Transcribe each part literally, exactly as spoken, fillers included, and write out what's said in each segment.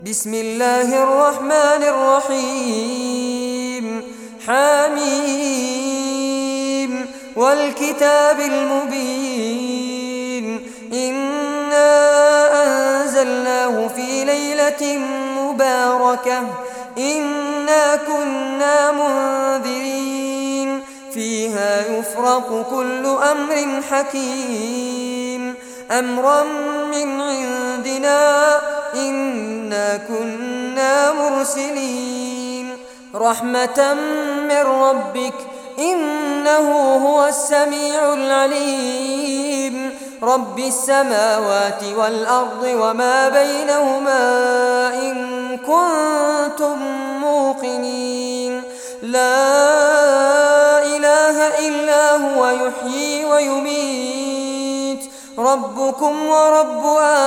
بسم الله الرحمن الرحيم حميم والكتاب المبين إنا أنزلناه في ليلة مباركة إنا كنا منذرين فيها يفرق كل أمر حكيم أمرا من عندنا إنا كنا مرسلين رحمة من ربك إنه هو السميع العليم رب السماوات والأرض وما بينهما إن كنتم موقنين لا إله إلا هو يحيي ويميت ربكم ورب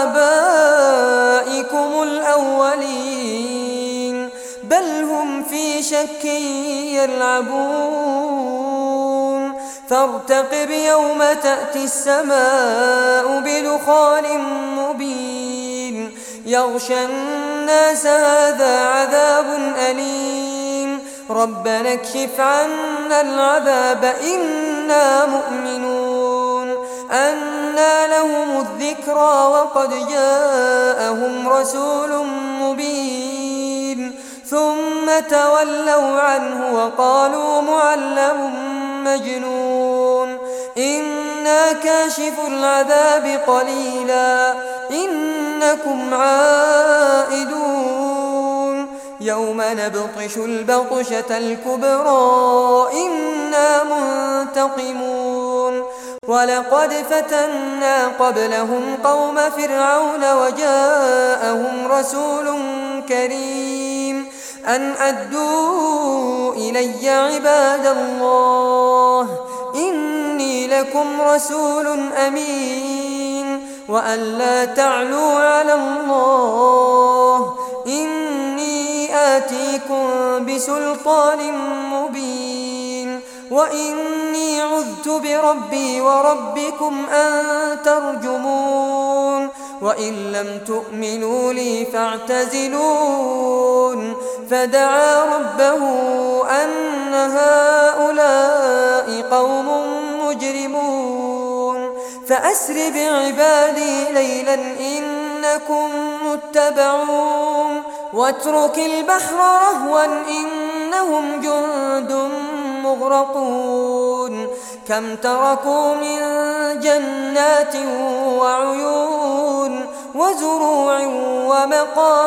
آبائكم الأولين بل هم في شك يلعبون فارتقب يوم تأتي السماء بدخان مبين يغشى الناس هذا عذاب أليم ربنا اكشف عنا العذاب إنا مؤمنون أنى لهم الذكرى وقد جاءهم رسول مبين ثم تولوا عنه وقالوا معلم مجنون إنا كاشف العذاب قليلا إنكم عائدون يوم نبطش البطشة الكبرى إنا منتقمون ولقد فتنا قبلهم قوم فرعون وجاءهم رسول كريم أن أدوا إلي عباد الله إني لكم رسول أمين وأن لا تعلوا على الله إني آتيكم بسلطان مبين وإني عذت بربي وربكم أن ترجمون وإن لم تؤمنوا لي فاعتزلون فدعا ربه أن هؤلاء قوم مجرمون فأسر بعبادي ليلا إنكم متبعون واترك البحر رهوا إنهم جند مغرقون كم تركوا من جنات وعيون وزروع ومقام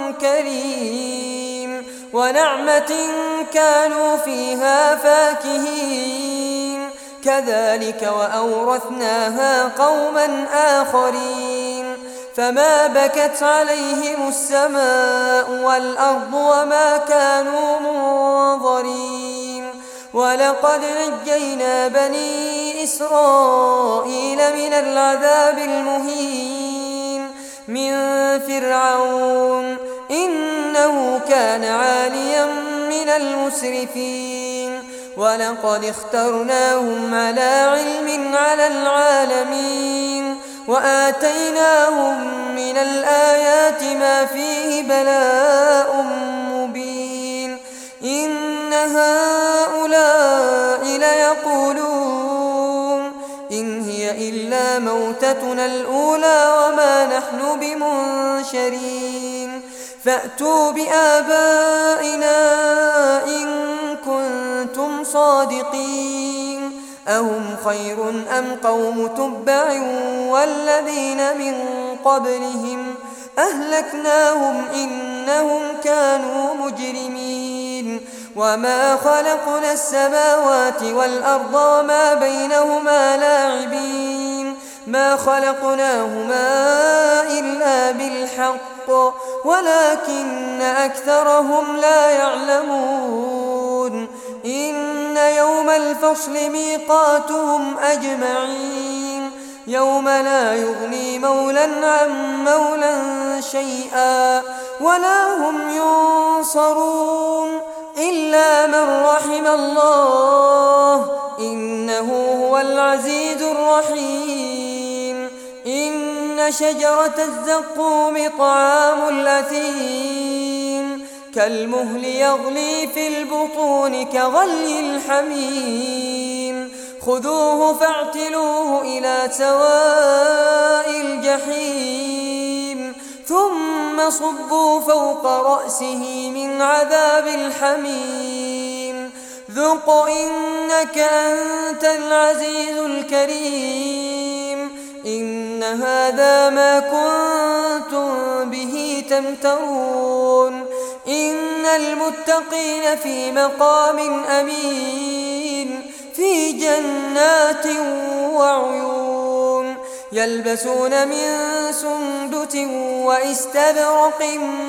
كريم ونعمة كانوا فيها فاكهين كذلك وأورثناها قوما آخرين فما بكت عليهم السماء والأرض وما كانوا منظرين ولقد نجينا بني إسرائيل من العذاب المهين من فرعون إنه كان عاليا من المسرفين ولقد اخترناهم على علم على العالمين وآتيناهم من الآيات ما فيه بلاء مبين إن هؤلاء ليقولون إن هي إلا موتتنا الأولى وما نحن بمنشرين فأتوا بآبائنا إن كنتم صادقين أهم خير أم قوم تبع والذين من قبلهم أهلكناهم إنهم كانوا مجرمين وما خلقنا السماوات والأرض وما بينهما لاعبين ما خلقناهما إلا بالحق ولكن أكثرهم لا يعلمون إن يوم الفصل ميقاتهم أجمعين يوم لا يغني مولى عن مولى شيئا ولا هم ينصرون إلا من رحم الله إنه هو العزيز الرحيم إن إن شجرة الزقوم طعام الأثيم كالمهل يغلي في البطون كغلي الحميم خذوه فاعتلوه إلى سواء الجحيم ثم صبوا فوق رأسه من عذاب الحميم ذق إنك أنت العزيز الكريم إن هذا ما كنتم به تمترون إن المتقين في مقام أمين في جنات وعيون يلبسون من سندس وإستبرق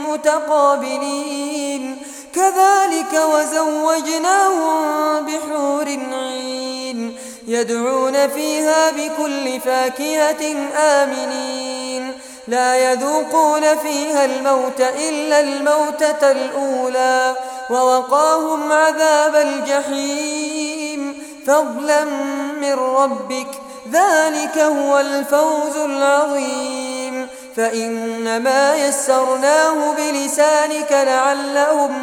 متقابلين كذلك وزوجناهم بحور عين يدعون فيها بكل فاكهة آمنين لا يذوقون فيها الموت إلا الموتة الأولى ووقاهم عذاب الجحيم فضلا من ربك ذلك هو الفوز العظيم فإنما يسرناه بلسانك لعلهم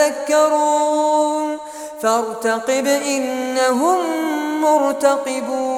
يتذكرون فارتقب إنهم مرتقبون